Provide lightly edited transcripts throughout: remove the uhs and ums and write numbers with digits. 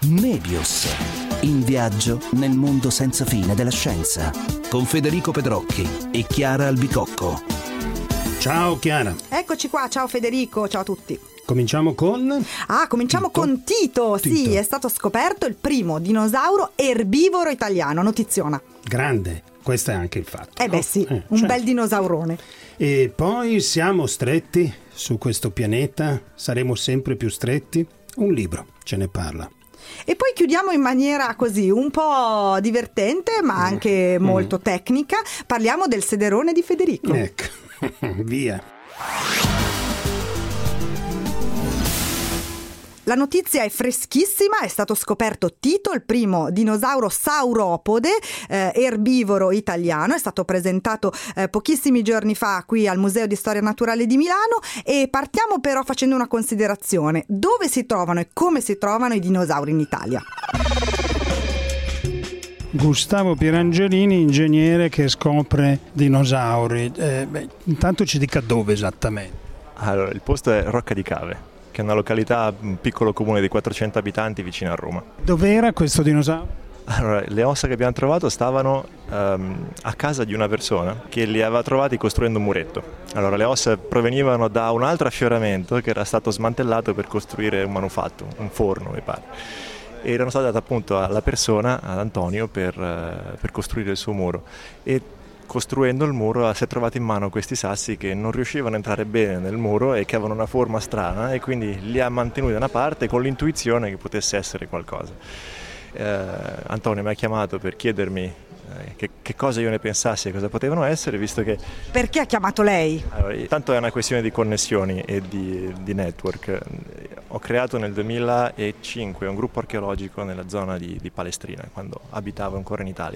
Mebius, in viaggio nel mondo senza fine della scienza, con Federico Pedrocchi e Chiara Albicocco. Ciao Chiara. Eccoci qua, ciao Federico, ciao a tutti. Cominciamo con? Cominciamo con Tito. Sì, è stato scoperto il primo dinosauro erbivoro italiano, notiziona. Grande, questo è anche il fatto. Sì, un bel dinosaurone. E poi siamo stretti su questo pianeta, saremo sempre più stretti. Un libro ce ne parla. E poi chiudiamo in maniera così un po' divertente ma anche molto tecnica. Parliamo del sederone di Federico. Ecco, via. La notizia è freschissima, è stato scoperto Tito, il primo dinosauro sauropode erbivoro italiano, è stato presentato pochissimi giorni fa qui al Museo di Storia Naturale di Milano e partiamo però facendo una considerazione: dove si trovano e come si trovano i dinosauri in Italia? Gustavo Pierangelini, ingegnere che scopre dinosauri. Intanto ci dica dove esattamente. Allora, il posto è Rocca di Cave, che è una località, un piccolo comune di 400 abitanti vicino a Roma. Dov'era questo dinosauro? Allora, le ossa che abbiamo trovato stavano a casa di una persona che li aveva trovati costruendo un muretto. Allora, le ossa provenivano da un altro affioramento che era stato smantellato per costruire un manufatto, un forno mi pare. E erano state date appunto alla persona, ad Antonio, per costruire il suo muro. E costruendo il muro si è trovato in mano questi sassi che non riuscivano a entrare bene nel muro e che avevano una forma strana, e quindi li ha mantenuti da una parte con l'intuizione che potesse essere qualcosa. Antonio mi ha chiamato per chiedermi che cosa io ne pensassi e cosa potevano essere, visto che... Perché ha chiamato lei? Allora, tanto è una questione di connessioni e di network. Ho creato nel 2005 un gruppo archeologico nella zona di Palestrina, quando abitavo ancora in Italia,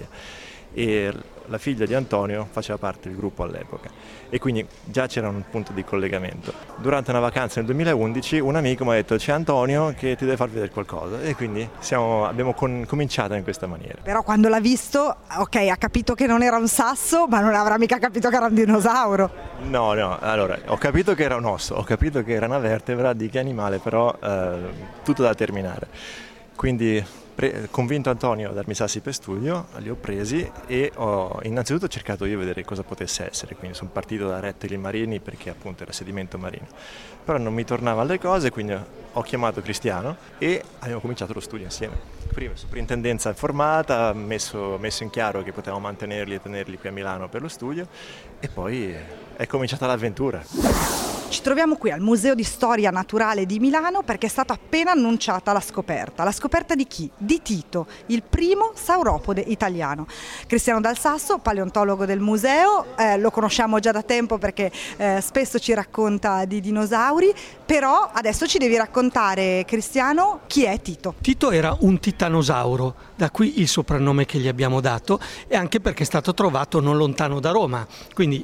e la figlia di Antonio faceva parte del gruppo all'epoca e quindi già c'era un punto di collegamento. Durante una vacanza nel 2011 un amico mi ha detto: c'è Antonio che ti deve far vedere qualcosa, e quindi abbiamo cominciato in questa maniera. Però quando l'ha visto, ha capito che non era un sasso, ma non avrà mica capito che era un dinosauro. No, allora ho capito che era un osso, ho capito che era una vertebra di che animale, però tutto da terminare. Quindi convinto Antonio a darmi i sassi per studio, li ho presi e ho innanzitutto cercato io di vedere cosa potesse essere, quindi sono partito da rettili marini perché appunto era sedimento marino, però non mi tornavano le cose, quindi ho chiamato Cristiano e abbiamo cominciato lo studio insieme. Prima soprintendenza informata, messo in chiaro che potevamo mantenerli e tenerli qui a Milano per lo studio, e poi è cominciata l'avventura. Ci troviamo qui al Museo di Storia Naturale di Milano perché è stata appena annunciata la scoperta. La scoperta di chi? Di Tito, il primo sauropode italiano. Cristiano Dal Sasso, paleontologo del museo, lo conosciamo già da tempo perché spesso ci racconta di dinosauri, però adesso ci devi raccontare, Cristiano, chi è Tito? Tito era un titanosauro, da qui il soprannome che gli abbiamo dato, e anche perché è stato trovato non lontano da Roma, quindi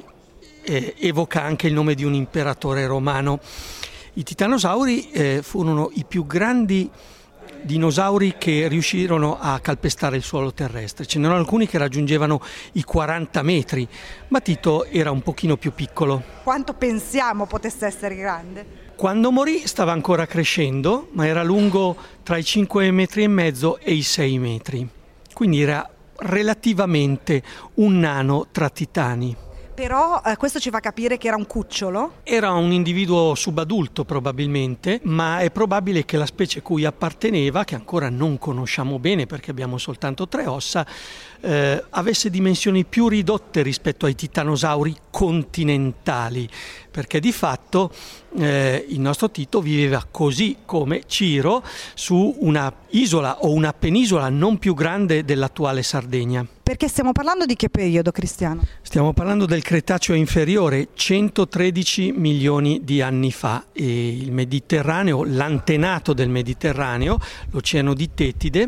evoca anche il nome di un imperatore romano. I titanosauri furono i più grandi dinosauri che riuscirono a calpestare il suolo terrestre. Ce n'erano alcuni che raggiungevano i 40 metri, ma Tito era un pochino più piccolo. Quanto pensiamo potesse essere grande? Quando morì stava ancora crescendo, ma era lungo tra i 5,5 metri e i 6 metri, quindi era relativamente un nano tra titani. Però questo ci fa capire che era un cucciolo? Era un individuo subadulto probabilmente, ma è probabile che la specie cui apparteneva, che ancora non conosciamo bene perché abbiamo soltanto 3 ossa, avesse dimensioni più ridotte rispetto ai titanosauri continentali, perché di fatto il nostro Tito viveva così come Ciro su una isola o una penisola non più grande dell'attuale Sardegna. Perché stiamo parlando di che periodo, Cristiano? Stiamo parlando del Cretaceo inferiore, 113 milioni di anni fa, e il Mediterraneo, l'antenato del Mediterraneo, l'Oceano di Tetide,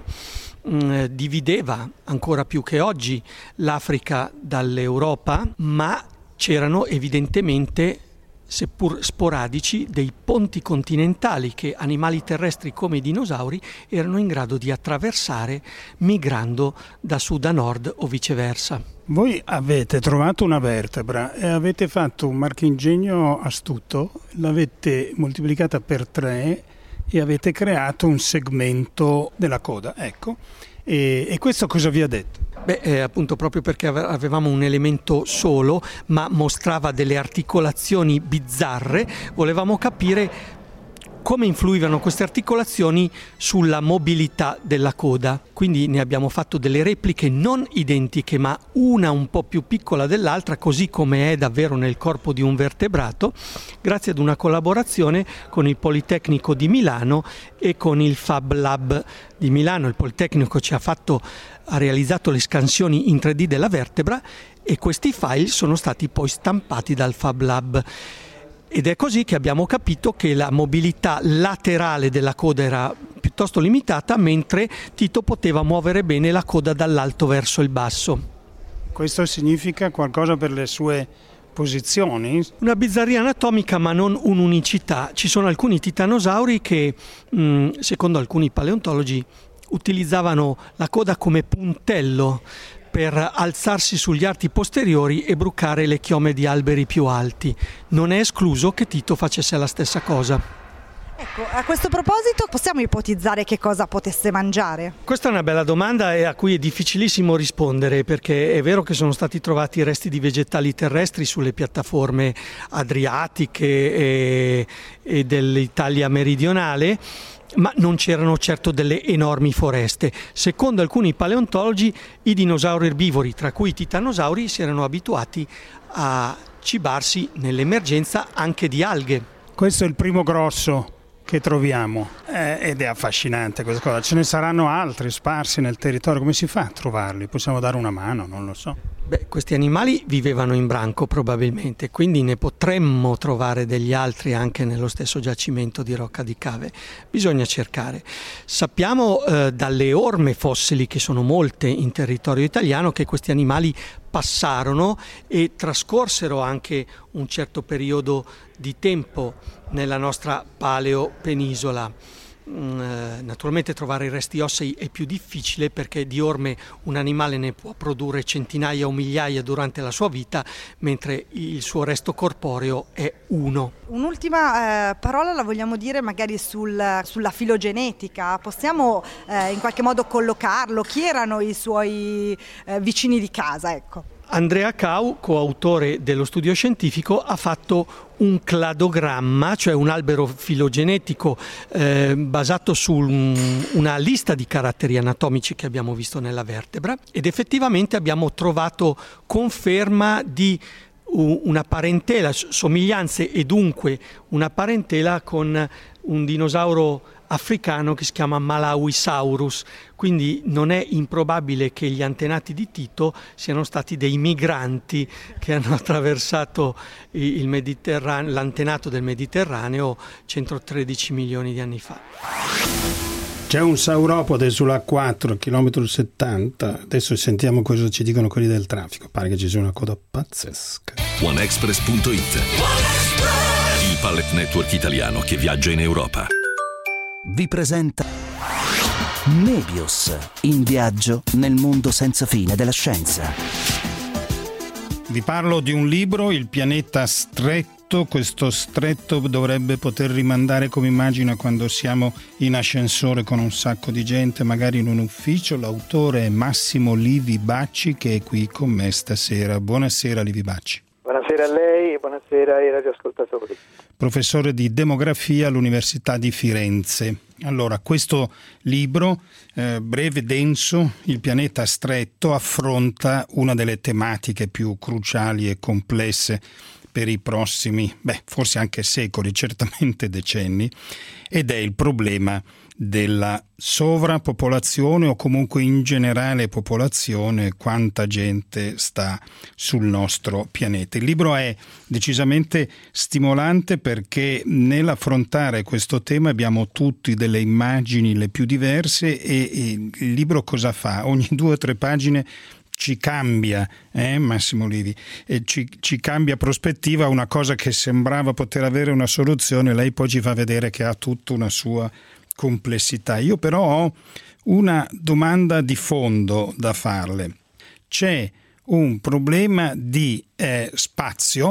divideva ancora più che oggi l'Africa dall'Europa, ma c'erano evidentemente, seppur sporadici, dei ponti continentali che animali terrestri come i dinosauri erano in grado di attraversare migrando da sud a nord o viceversa. Voi avete trovato una vertebra e avete fatto un marchingegno astuto, l'avete moltiplicata per 3 e avete creato un segmento della coda, ecco. E questo cosa vi ha detto? Appunto proprio perché avevamo un elemento solo, ma mostrava delle articolazioni bizzarre, volevamo capire come influivano queste articolazioni sulla mobilità della coda. Quindi ne abbiamo fatto delle repliche non identiche, ma una un po' più piccola dell'altra, così come è davvero nel corpo di un vertebrato, grazie ad una collaborazione con il Politecnico di Milano e con il Fab Lab di Milano. Il Politecnico ha realizzato le scansioni in 3D della vertebra e questi file sono stati poi stampati dal Fab Lab. Ed è così che abbiamo capito che la mobilità laterale della coda era piuttosto limitata, mentre Tito poteva muovere bene la coda dall'alto verso il basso. Questo significa qualcosa per le sue posizioni? Una bizzarria anatomica, ma non un'unicità. Ci sono alcuni titanosauri che, secondo alcuni paleontologi, utilizzavano la coda come puntello per alzarsi sugli arti posteriori e brucare le chiome di alberi più alti. Non è escluso che Tito facesse la stessa cosa. Ecco, a questo proposito possiamo ipotizzare che cosa potesse mangiare? Questa è una bella domanda e a cui è difficilissimo rispondere, perché è vero che sono stati trovati resti di vegetali terrestri sulle piattaforme adriatiche e dell'Italia meridionale, ma non c'erano certo delle enormi foreste. Secondo alcuni paleontologi, i dinosauri erbivori, tra cui i titanosauri, si erano abituati a cibarsi nell'emergenza anche di alghe. Questo è il primo grosso che troviamo ed è affascinante questa cosa. Ce ne saranno altri sparsi nel territorio. Come si fa a trovarli? Possiamo dare una mano? Non lo so. Questi animali vivevano in branco probabilmente, quindi ne potremmo trovare degli altri anche nello stesso giacimento di Rocca di Cave. Bisogna cercare. Sappiamo dalle orme fossili, che sono molte in territorio italiano, che questi animali passarono e trascorsero anche un certo periodo di tempo nella nostra paleopenisola. Naturalmente trovare i resti ossei è più difficile, perché di orme un animale ne può produrre centinaia o migliaia durante la sua vita, mentre il suo resto corporeo è uno. Un'ultima parola la vogliamo dire magari sulla filogenetica. Possiamo in qualche modo collocarlo? Chi erano i suoi vicini di casa? Ecco. Andrea Cau, coautore dello studio scientifico, ha fatto un cladogramma, cioè un albero filogenetico basato su una lista di caratteri anatomici che abbiamo visto nella vertebra, ed effettivamente abbiamo trovato conferma di una parentela, somiglianze e dunque una parentela con un dinosauro africano che si chiama Malawisaurus, quindi non è improbabile che gli antenati di Tito siano stati dei migranti che hanno attraversato il Mediterraneo, l'antenato del Mediterraneo 113 milioni di anni fa. C'è un sauropode sulla 4, chilometro 70. Adesso sentiamo cosa ci dicono quelli del traffico. Pare che ci sia una coda pazzesca. OneExpress.it, il pallet network italiano che viaggia in Europa. Vi presenta Mebius, in viaggio nel mondo senza fine della scienza. Vi parlo di un libro, Il pianeta stretto. Questo stretto dovrebbe poter rimandare come immagine quando siamo in ascensore con un sacco di gente, magari in un ufficio. L'autore è Massimo Livi Bacci, che è qui con me stasera. Buonasera Livi Bacci. Buonasera a lei e buonasera ai radioascoltatori. Professore di demografia all'Università di Firenze. Allora, questo libro, breve, denso, Il pianeta stretto, affronta una delle tematiche più cruciali e complesse per i prossimi, forse anche secoli, certamente decenni, ed è il problema della sovrappopolazione, o comunque in generale popolazione, quanta gente sta sul nostro pianeta. Il libro è decisamente stimolante perché nell'affrontare questo tema abbiamo tutti delle immagini le più diverse e il libro cosa fa? Ogni 2 o 3 pagine ci cambia, Massimo Livi, e ci cambia prospettiva. Una cosa che sembrava poter avere una soluzione, lei poi ci fa vedere che ha tutta una sua complessità. Io però ho una domanda di fondo da farle. C'è un problema di spazio,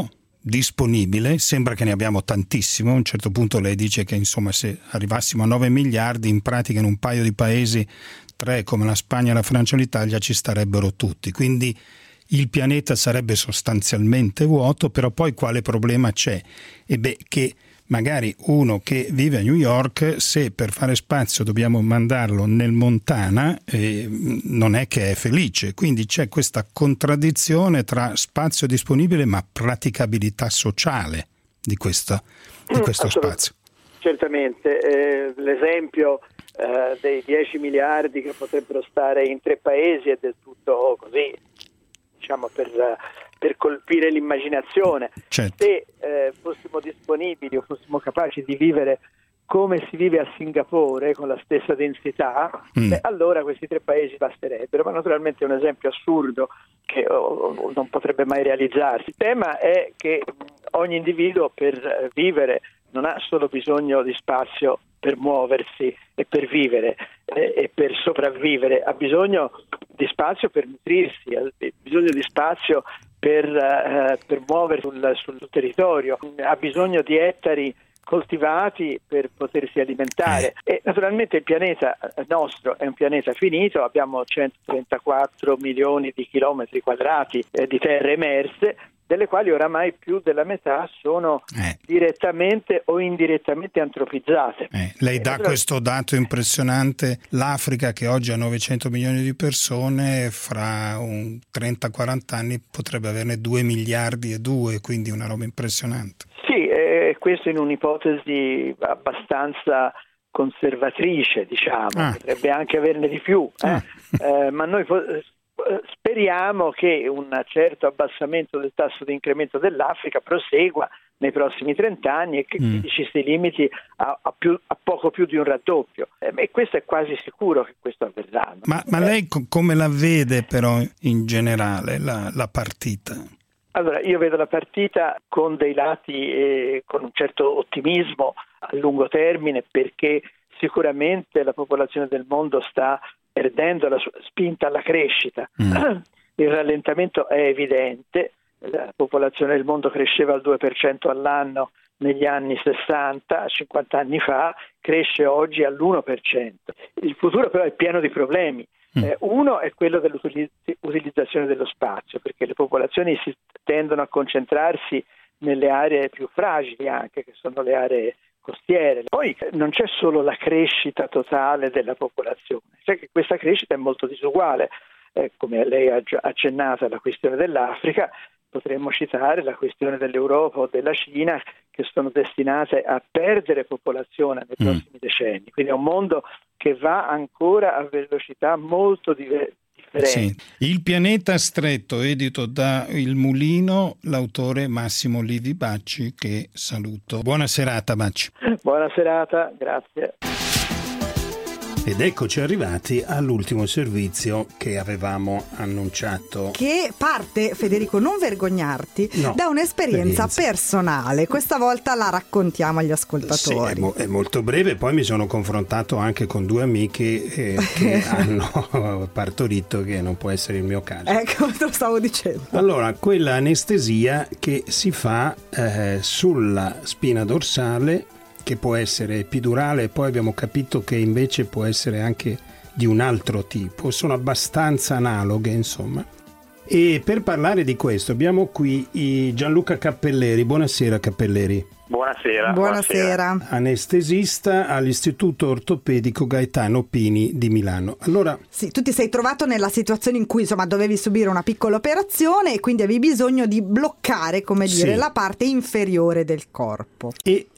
disponibile, sembra che ne abbiamo tantissimo. A un certo punto lei dice che insomma se arrivassimo a 9 miliardi, in pratica in un paio di paesi, 3 come la Spagna, la Francia e l'Italia, ci starebbero tutti. Quindi il pianeta sarebbe sostanzialmente vuoto, però poi quale problema c'è? Che magari uno che vive a New York, se per fare spazio dobbiamo mandarlo nel Montana, non è che è felice. Quindi c'è questa contraddizione tra spazio disponibile ma praticabilità sociale di questo spazio. Certamente, l'esempio dei 10 miliardi che potrebbero stare in 3 paesi è del tutto così, diciamo, per colpire l'immaginazione. Certo. Se fossimo disponibili o fossimo capaci di vivere come si vive a Singapore con la stessa densità, allora questi 3 paesi basterebbero, ma naturalmente è un esempio assurdo che non potrebbe mai realizzarsi. Il tema è che ogni individuo per vivere non ha solo bisogno di spazio per muoversi e per vivere e per sopravvivere, ha bisogno di spazio per nutrirsi, ha bisogno di spazio per muoversi sul territorio, ha bisogno di ettari coltivati per potersi alimentare. E naturalmente il pianeta nostro è un pianeta finito, abbiamo 134 milioni di chilometri quadrati di terre emerse, delle quali oramai più della metà sono direttamente o indirettamente antropizzate. Lei dà questo dato impressionante: l'Africa, che oggi ha 900 milioni di persone, fra 30-40 anni potrebbe averne 2 miliardi e 2, quindi una roba impressionante. Sì, questo in un'ipotesi abbastanza conservatrice, diciamo, potrebbe anche averne di più, ma noi speriamo che un certo abbassamento del tasso di incremento dell'Africa prosegua nei prossimi 30 anni e che quindi ci si limiti a poco più di un raddoppio. E questo è quasi sicuro che questo avverrà. Ma lei come la vede però in generale la partita? Allora, io vedo la partita con dei lati con un certo ottimismo a lungo termine, perché sicuramente la popolazione del mondo sta perdendo la sua spinta alla crescita. Il rallentamento è evidente, la popolazione del mondo cresceva al 2% all'anno negli anni 60, 50 anni fa, cresce oggi all'1%. Il futuro però è pieno di problemi. Uno è quello dell'utilizzazione dello spazio, perché le popolazioni si tendono a concentrarsi nelle aree più fragili, anche che sono le aree costiere. Poi non c'è solo la crescita totale della popolazione, cioè che questa crescita è molto disuguale. Come lei ha accennato alla questione dell'Africa, potremmo citare la questione dell'Europa o della Cina, che sono destinate a perdere popolazione nei prossimi decenni. Quindi è un mondo che va ancora a velocità molto differenti. Sì. Il pianeta stretto, edito da Il Mulino, l'autore Massimo Livi Bacci, che saluto. Buona serata, Bacci. Buona serata, grazie. Ed eccoci arrivati all'ultimo servizio che avevamo annunciato. Che parte, Federico, non vergognarti, da un'esperienza personale. Questa volta la raccontiamo agli ascoltatori. Sì, è molto breve. Poi mi sono confrontato anche con 2 amiche che hanno partorito, che non può essere il mio caso. Ecco, te lo stavo dicendo. Allora, quella anestesia che si fa sulla spina dorsale, che può essere epidurale, e poi abbiamo capito che invece può essere anche di un altro tipo, sono abbastanza analoghe, insomma. E per parlare di questo abbiamo qui Gianluca Cappelleri. Buonasera, Cappelleri. Buonasera. Anestesista all'Istituto Ortopedico Gaetano Pini di Milano. Allora, sì, tu ti sei trovato nella situazione in cui insomma dovevi subire una piccola operazione e quindi avevi bisogno di bloccare, come dire, la parte inferiore del corpo.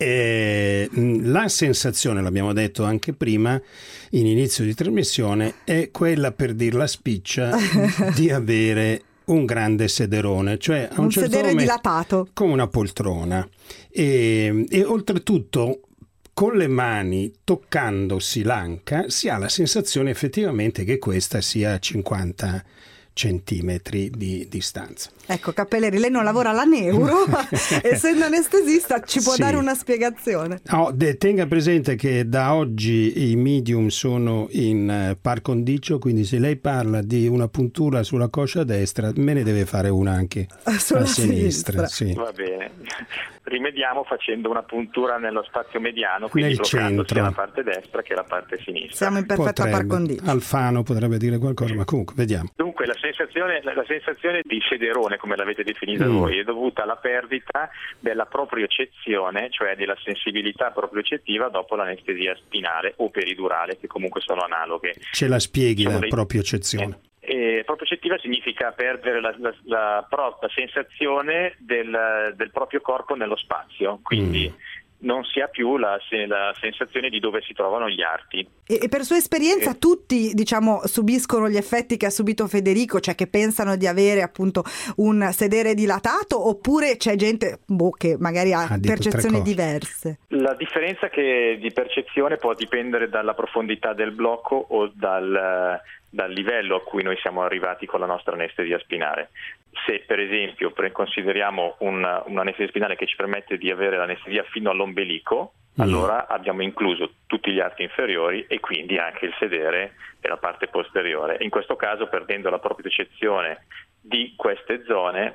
E la sensazione, l'abbiamo detto anche prima in inizio di trasmissione, è quella, per dirla spiccia, di avere un grande sederone, cioè a un certo sedere momento, dilatato, come una poltrona, e oltretutto con le mani toccandosi l'anca si ha la sensazione effettivamente che questa sia 50 centimetri di distanza. Ecco, Cappelleri, lei non lavora alla Neuro, essendo anestesista ci può dare una spiegazione? No, tenga presente che da oggi i medium sono in par condicio, quindi se lei parla di una puntura sulla coscia destra, me ne deve fare una anche sulla a sinistra. Sì. Va bene. Rimediamo facendo una puntura nello spazio mediano, quindi nel bloccando centro, sia la parte destra che la parte sinistra. Siamo in perfetta par condicio. Alfano potrebbe dire qualcosa, ma comunque vediamo. Dunque la sensazione di sederone, come l'avete definita voi, è dovuta alla perdita della propriocezione, cioè della sensibilità propriocettiva dopo l'anestesia spinale o peridurale, che comunque sono analoghe. Ce la spieghi la propiocezione? Propriocettiva significa perdere la sensazione del proprio corpo nello spazio, quindi non si ha più la sensazione di dove si trovano gli arti. E per sua esperienza tutti, diciamo, subiscono gli effetti che ha subito Federico, cioè che pensano di avere appunto un sedere dilatato, oppure c'è gente che magari ha percezioni diverse? La differenza di percezione può dipendere dalla profondità del blocco o dal livello a cui noi siamo arrivati con la nostra anestesia spinale. Se per esempio consideriamo un'anestesia spinale che ci permette di avere l'anestesia fino all'ombelico, allora abbiamo incluso tutti gli arti inferiori e quindi anche il sedere e la parte posteriore. In questo caso, perdendo la propiocezione di queste zone,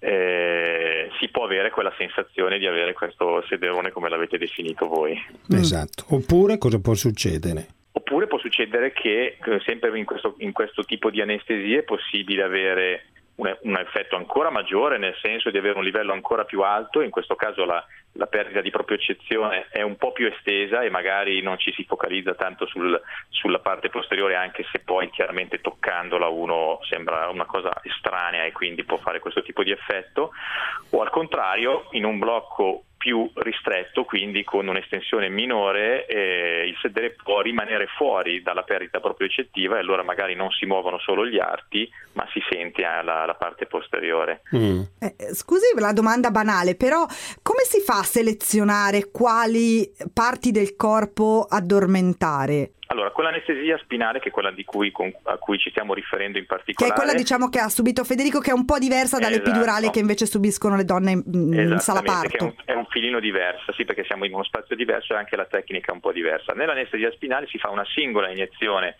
si può avere quella sensazione di avere questo sederone come l'avete definito voi. Esatto. Oppure cosa può succedere? Oppure può succedere che sempre in questo tipo di anestesie è possibile avere un effetto ancora maggiore, nel senso di avere un livello ancora più alto. In questo caso la perdita di propiocezione è un po' più estesa e magari non ci si focalizza tanto sulla parte posteriore, anche se poi chiaramente toccandola uno sembra una cosa estranea e quindi può fare questo tipo di effetto. O al contrario, in un blocco più ristretto, quindi con un'estensione minore, il sedere può rimanere fuori dalla perdita propriocettiva e allora magari non si muovono solo gli arti, ma si sente la parte posteriore. Scusi la domanda banale, però come si fa a selezionare quali parti del corpo addormentare? Allora, con l'anestesia spinale, che è quella a cui ci stiamo riferendo in particolare, che è quella, diciamo, che ha subito Federico, che è un po' diversa dall'epidurale che invece subiscono le donne in sala parto. Che è un filino diverso, sì, perché siamo in uno spazio diverso e anche la tecnica è un po' diversa. Nell'anestesia spinale si fa una singola iniezione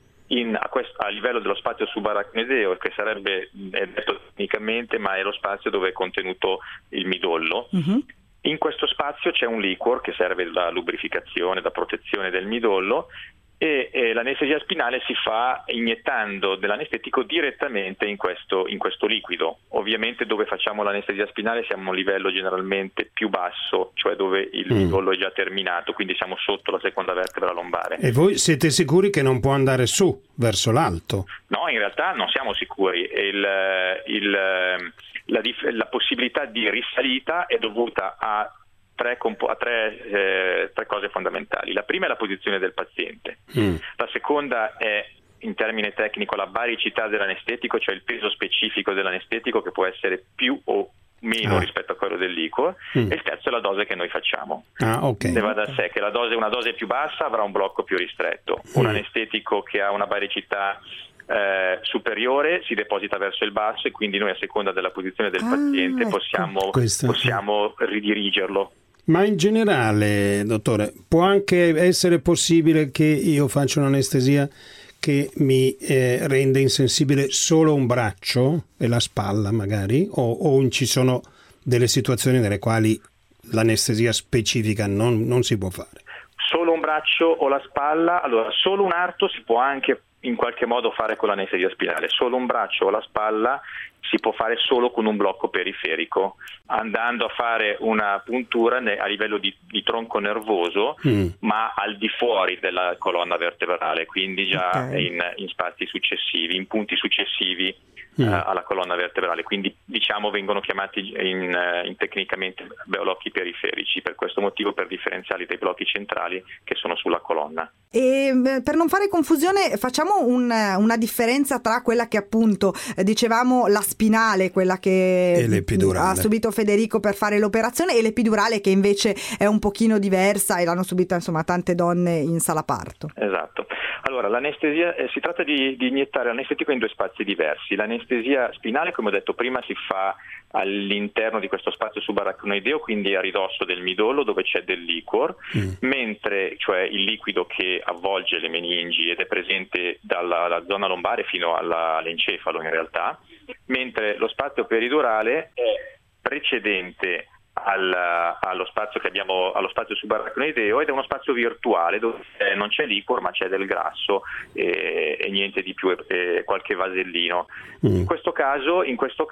a livello dello spazio subarachnideo, che sarebbe detto tecnicamente, ma è lo spazio dove è contenuto il midollo. In questo spazio c'è un liquor che serve da lubrificazione, da protezione del midollo, e l'anestesia spinale si fa iniettando dell'anestetico direttamente in questo liquido. Ovviamente dove facciamo l'anestesia spinale siamo a un livello generalmente più basso, cioè dove il midollo è già terminato, quindi siamo sotto la seconda vertebra lombare. E voi siete sicuri che non può andare su, verso l'alto? No, in realtà non siamo sicuri. La possibilità di risalita è dovuta a tre cose fondamentali. La prima è la posizione del paziente, la seconda è, in termine tecnico, la baricità dell'anestetico, cioè il peso specifico dell'anestetico, che può essere più o meno rispetto a quello del liquor, e il terzo è la dose che noi facciamo. Ne va da sé che una dose più bassa avrà un blocco più ristretto, un anestetico che ha una baricità superiore si deposita verso il basso, e quindi noi, a seconda della posizione del paziente, possiamo ridirigerlo. Ma in generale, dottore, può anche essere possibile che io faccia un'anestesia che mi rende insensibile solo un braccio e la spalla magari, o ci sono delle situazioni nelle quali l'anestesia specifica non si può fare? Solo un braccio o la spalla? Allora, solo un arto si può anche in qualche modo fare con l'anestesia spinale. Solo un braccio o la spalla si può fare solo con un blocco periferico, andando a fare una puntura a livello di tronco nervoso, ma al di fuori della colonna vertebrale, quindi già in spazi successivi, in punti successivi alla colonna vertebrale, quindi diciamo vengono chiamati tecnicamente blocchi periferici, per questo motivo, per differenziarli dai blocchi centrali che sono sulla colonna. E per non fare confusione, facciamo una differenza tra quella che appunto dicevamo la spinale, quella che ha subito Federico per fare l'operazione, e l'epidurale, che invece è un pochino diversa e l'hanno subita insomma tante donne in sala parto. Esatto. Allora, l'anestesia si tratta di iniettare l'anestetico in 2 spazi diversi. L'anestesia spinale, come ho detto prima, si fa all'interno di questo spazio subarachnoideo, quindi a ridosso del midollo dove c'è del liquor, mentre, cioè il liquido che avvolge le meningi ed è presente dalla zona lombare fino all'encefalo in realtà, mentre lo spazio peridurale è precedente allo spazio che abbiamo, allo spazio subarachnoideo, ed è uno spazio virtuale dove non c'è liquor ma c'è del grasso e niente di più, qualche vasellino. In questo caso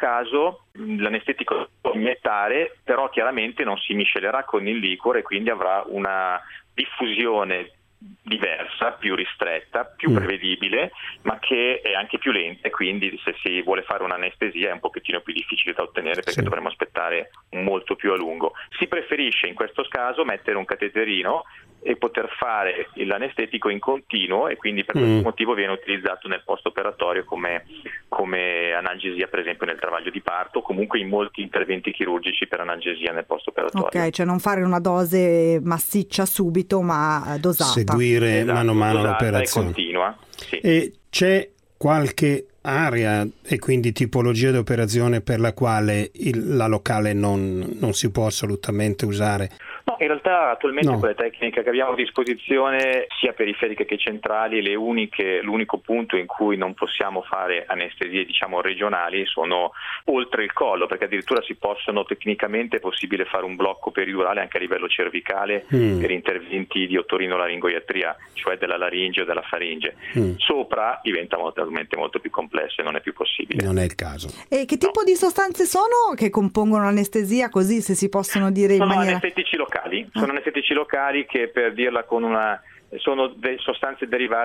l'anestetico lo può iniettare, però chiaramente non si miscelerà con il liquor e quindi avrà una diffusione diversa, più ristretta, più prevedibile, ma che è anche più lenta, e quindi se si vuole fare un'anestesia è un pochettino più difficile da ottenere perché dovremo aspettare molto più a lungo. Si preferisce in questo caso mettere un cateterino e poter fare l'anestetico in continuo, e quindi per questo motivo viene utilizzato nel post-operatorio come analgesia, per esempio nel travaglio di parto, o comunque in molti interventi chirurgici per analgesia nel post-operatorio. Ok, cioè non fare una dose massiccia subito ma dosata. Seguire mano a mano l'operazione. E continua. Sì. E c'è qualche area e quindi tipologia di operazione per la quale la locale non si può assolutamente usare? No, in realtà attualmente con le tecniche che abbiamo a disposizione, sia periferiche che centrali, l'unico punto in cui non possiamo fare anestesie regionali sono oltre il collo, perché addirittura tecnicamente è possibile fare un blocco peridurale anche a livello cervicale per interventi di otorinolaringoiatria, cioè della laringe o della faringe. Sopra diventa molto più complesso e non è più possibile. Non è il caso. E che tipo di sostanze sono che compongono l'anestesia, così se si possono dire in maniera... anestetici locali. Sono anestetici locali che, per dirla con sono sostanze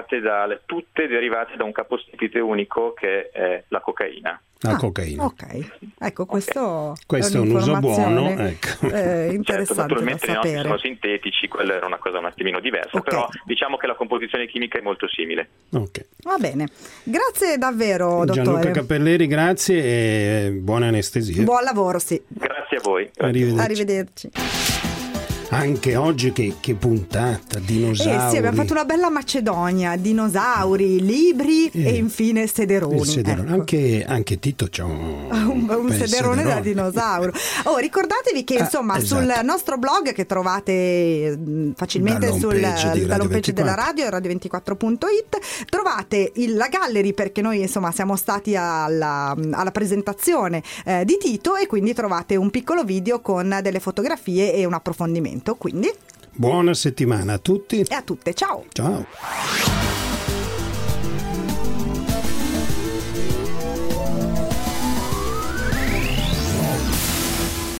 tutte derivate da un capostipite unico che è la cocaina. La cocaina. Ok, ecco, questo è un uso buono. Ecco. Interessante, certo, naturalmente da sapere. I nostri sono sintetici, quella era una cosa un attimino diversa, però diciamo che la composizione chimica è molto simile. Okay. Va bene, grazie davvero, dottore. Gianluca Cappelleri, grazie e buona anestesia. Buon lavoro, sì. Grazie a voi. Arrivederci. Anche oggi che puntata, dinosauri. Sì, abbiamo fatto una bella Macedonia, dinosauri, libri e infine sederoni. Ecco. Anche Tito c'ha un sederone da dinosauro. Ricordatevi che insomma sul nostro blog, che trovate facilmente dall'home page della radio, radio24.it, trovate la gallery, perché noi insomma siamo stati alla presentazione di Tito, e quindi trovate un piccolo video con delle fotografie e un approfondimento. Quindi buona settimana a tutti e a tutte, ciao.